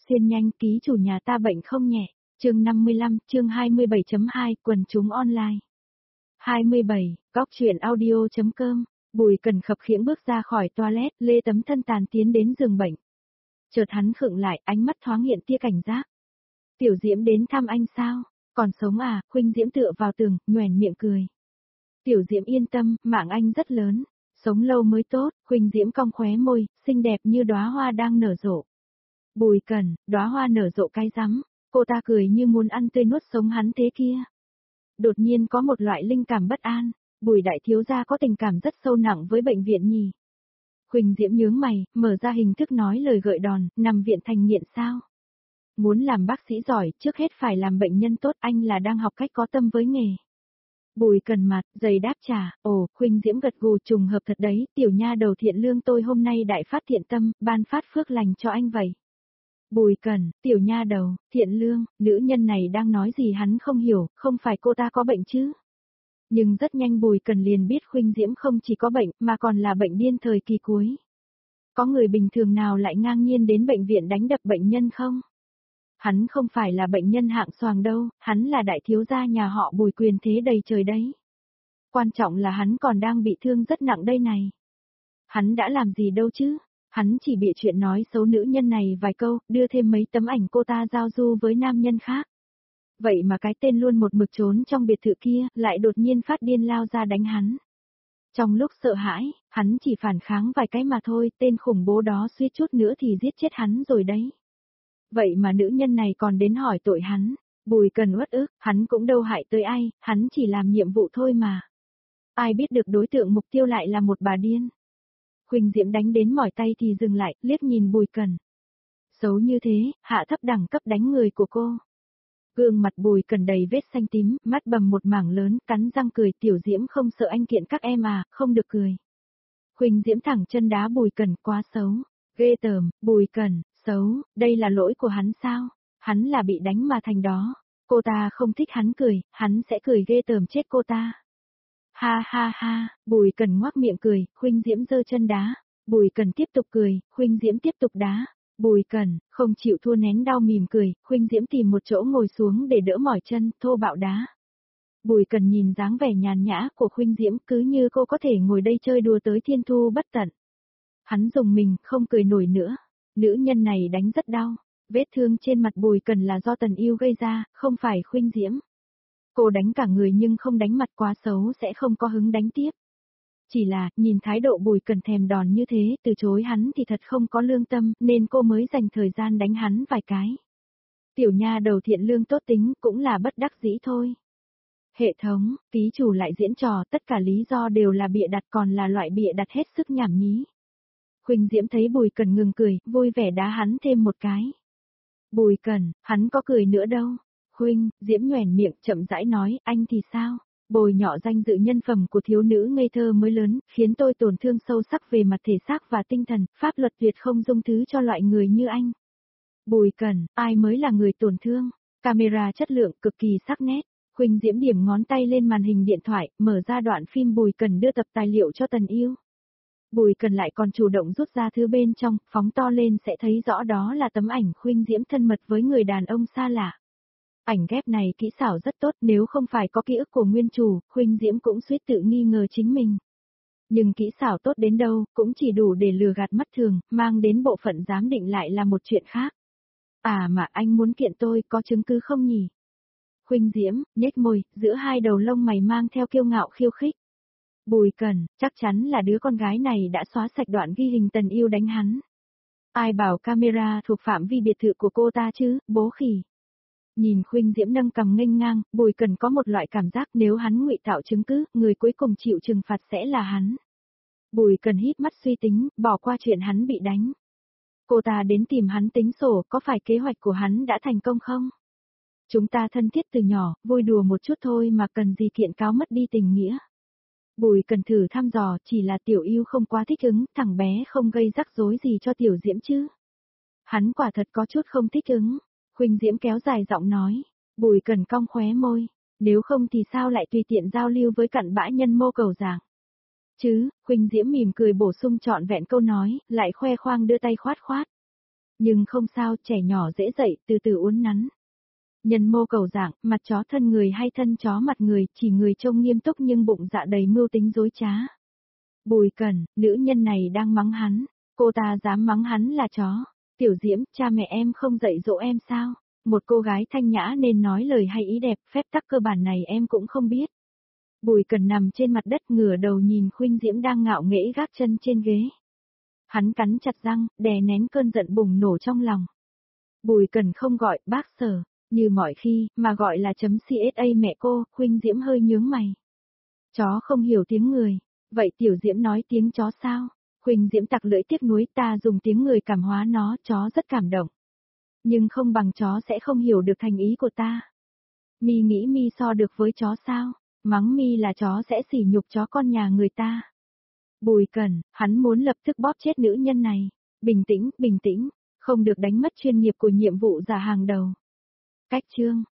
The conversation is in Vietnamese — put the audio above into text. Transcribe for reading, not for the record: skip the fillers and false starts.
Xuyên nhanh, ký chủ nhà ta bệnh không nhẹ. Chương 55, chương 27.2, quần chúng online. 27, góc truyện audio.com. Bùi Cần khập khiễng bước ra khỏi toilet, lê tấm thân tàn tiến đến giường bệnh. Chợt hắn khựng lại, ánh mắt thoáng hiện tia cảnh giác. Tiểu Diễm đến thăm anh sao? Còn sống à? Khuynh Diễm tựa vào tường, nhoẻn miệng cười. Tiểu Diễm yên tâm, mạng anh rất lớn, sống lâu mới tốt. Khuynh Diễm cong khóe môi, xinh đẹp như đóa hoa đang nở rộ. Bùi Cần, đóa hoa nở rộ cái rắm. Cô ta cười như muốn ăn tươi nuốt sống hắn thế kia. Đột nhiên có một loại linh cảm bất an. Bùi đại thiếu gia có tình cảm rất sâu nặng với bệnh viện nhỉ? Khuynh Diễm nhướng mày, mở ra hình thức nói lời gợi đòn, nằm viện thành nghiện sao? Muốn làm bác sĩ giỏi, trước hết phải làm bệnh nhân tốt, anh là đang học cách có tâm với nghề. Bùi Cần mặt, giày đáp trả, ồ, Khuynh Diễm gật gù, trùng hợp thật đấy, tiểu nha đầu thiện lương tôi hôm nay đại phát thiện tâm, ban phát phước lành cho anh vậy. Bùi Cần, tiểu nha đầu, thiện lương, nữ nhân này đang nói gì hắn không hiểu, không phải cô ta có bệnh chứ? Nhưng rất nhanh Bùi Cần liền biết Khuynh Diễm không chỉ có bệnh, mà còn là bệnh điên thời kỳ cuối. Có người bình thường nào lại ngang nhiên đến bệnh viện đánh đập bệnh nhân không? Hắn không phải là bệnh nhân hạng xoàng đâu, hắn là đại thiếu gia nhà họ Bùi quyền thế đầy trời đấy. Quan trọng là hắn còn đang bị thương rất nặng đây này. Hắn đã làm gì đâu chứ? Hắn chỉ bịa chuyện nói xấu nữ nhân này vài câu, đưa thêm mấy tấm ảnh cô ta giao du với nam nhân khác. Vậy mà cái tên luôn một mực trốn trong biệt thự kia, lại đột nhiên phát điên lao ra đánh hắn. Trong lúc sợ hãi, hắn chỉ phản kháng vài cái mà thôi, tên khủng bố đó suýt chút nữa thì giết chết hắn rồi đấy. Vậy mà nữ nhân này còn đến hỏi tội hắn. Bùi Cần uất ức, hắn cũng đâu hại tới ai, hắn chỉ làm nhiệm vụ thôi mà. Ai biết được đối tượng mục tiêu lại là một bà điên. Khuynh Diễm đánh đến mỏi tay thì dừng lại, liếc nhìn Bùi Cần. Xấu như thế, hạ thấp đẳng cấp đánh người của cô. Gương mặt Bùi Cần đầy vết xanh tím, mắt bầm một mảng lớn, cắn răng cười, tiểu Diễm không sợ anh kiện các em à, không được cười. Khuynh Diễm thẳng chân đá Bùi Cần, quá xấu. Ghê tởm, Bùi Cần, xấu, đây là lỗi của hắn sao? Hắn là bị đánh mà thành đó. Cô ta không thích hắn cười, hắn sẽ cười ghê tởm chết cô ta. Ha ha ha, Bùi Cần ngoác miệng cười, Khuynh Diễm giơ chân đá. Bùi Cần tiếp tục cười, Khuynh Diễm tiếp tục đá. Bùi Cần, không chịu thua nén đau mỉm cười, Khuynh Diễm tìm một chỗ ngồi xuống để đỡ mỏi chân, thô bạo đá. Bùi Cần nhìn dáng vẻ nhàn nhã của Khuynh Diễm cứ như cô có thể ngồi đây chơi đùa tới thiên thu bất tận. Hắn dùng mình, không cười nổi nữa. Nữ nhân này đánh rất đau. Vết thương trên mặt Bùi Cần là do Tần Yêu gây ra, không phải Khuynh Diễm. Cô đánh cả người nhưng không đánh mặt, quá xấu sẽ không có hứng đánh tiếp. Chỉ là, nhìn thái độ Bùi Cần thèm đòn như thế, từ chối hắn thì thật không có lương tâm, nên cô mới dành thời gian đánh hắn vài cái. Tiểu nha đầu thiện lương tốt tính, cũng là bất đắc dĩ thôi. Hệ thống, ký chủ lại diễn trò, tất cả lý do đều là bịa đặt, còn là loại bịa đặt hết sức nhảm nhí. Khuynh Diễm thấy Bùi Cần ngừng cười, vui vẻ đá hắn thêm một cái. Bùi Cần, hắn có cười nữa đâu. Khuynh Diễm nhoẻn miệng, chậm rãi nói, anh thì sao? Bồi nhọ danh dự nhân phẩm của thiếu nữ ngây thơ mới lớn, khiến tôi tổn thương sâu sắc về mặt thể xác và tinh thần, pháp luật tuyệt không dung thứ cho loại người như anh. Bùi Cần, ai mới là người tổn thương? Camera chất lượng cực kỳ sắc nét. Khuynh Diễm điểm ngón tay lên màn hình điện thoại, mở ra đoạn phim Bùi Cần đưa tập tài liệu cho Tần Yêu. Bùi Cần lại còn chủ động rút ra thứ bên trong, phóng to lên sẽ thấy rõ đó là tấm ảnh Khuynh Diễm thân mật với người đàn ông xa lạ. Ảnh ghép này kỹ xảo rất tốt, nếu không phải có ký ức của nguyên chủ, Khuynh Diễm cũng suýt tự nghi ngờ chính mình. Nhưng kỹ xảo tốt đến đâu, cũng chỉ đủ để lừa gạt mắt thường, mang đến bộ phận giám định lại là một chuyện khác. À mà anh muốn kiện tôi, có chứng cứ không nhỉ? Khuynh Diễm, nhếch môi, giữa hai đầu lông mày mang theo kiêu ngạo khiêu khích. Bùi Cần, chắc chắn là đứa con gái này đã xóa sạch đoạn ghi hình Tần Yêu đánh hắn. Ai bảo camera thuộc phạm vi biệt thự của cô ta chứ, bố khỉ. Nhìn Khuynh Diễm nâng cằm nghênh ngang, Bùi Cần có một loại cảm giác nếu hắn ngụy tạo chứng cứ, người cuối cùng chịu trừng phạt sẽ là hắn. Bùi Cần hít mắt suy tính, bỏ qua chuyện hắn bị đánh. Cô ta đến tìm hắn tính sổ, có phải kế hoạch của hắn đã thành công không? Chúng ta thân thiết từ nhỏ, vui đùa một chút thôi mà cần gì kiện cáo mất đi tình nghĩa. Bùi Cần thử thăm dò, chỉ là Tiểu Yêu không quá thích ứng, thằng bé không gây rắc rối gì cho Tiểu Diễm chứ. Hắn quả thật có chút không thích ứng. Khuynh Diễm kéo dài giọng nói. Bùi Cần cong khóe môi. Nếu không thì sao lại tùy tiện giao lưu với cặn bã nhân mô cầu giảng. Chứ, Khuynh Diễm mỉm cười bổ sung trọn vẹn câu nói, lại khoe khoang đưa tay khoát khoát. Nhưng không sao, trẻ nhỏ dễ dậy, từ từ uốn nắn. Nhân mô cầu dạng, mặt chó thân người hay thân chó mặt người, chỉ người trông nghiêm túc nhưng bụng dạ đầy mưu tính dối trá. Bùi Cẩn, nữ nhân này đang mắng hắn, cô ta dám mắng hắn là chó. Tiểu Diễm, cha mẹ em không dạy dỗ em sao? Một cô gái thanh nhã nên nói lời hay ý đẹp, phép tắc cơ bản này em cũng không biết. Bùi Cẩn nằm trên mặt đất ngửa đầu nhìn Khuynh Diễm đang ngạo nghễ gác chân trên ghế. Hắn cắn chặt răng, đè nén cơn giận bùng nổ trong lòng. Bùi Cẩn không gọi bác Sở, như mọi khi, mà gọi là CSA mẹ cô, Khuynh Diễm hơi nhướng mày. Chó không hiểu tiếng người, vậy Tiểu Diễm nói tiếng chó sao? Khuynh Diễm tặc lưỡi tiếc nuối, ta dùng tiếng người cảm hóa nó, chó rất cảm động. Nhưng không bằng chó sẽ không hiểu được thành ý của ta. Mi nghĩ Mi so được với chó sao? Mắng Mi là chó sẽ sỉ nhục chó con nhà người ta. Bùi Cẩn, hắn muốn lập tức bóp chết nữ nhân này. Bình tĩnh, không được đánh mất chuyên nghiệp của nhiệm vụ giả hàng đầu. Cách chương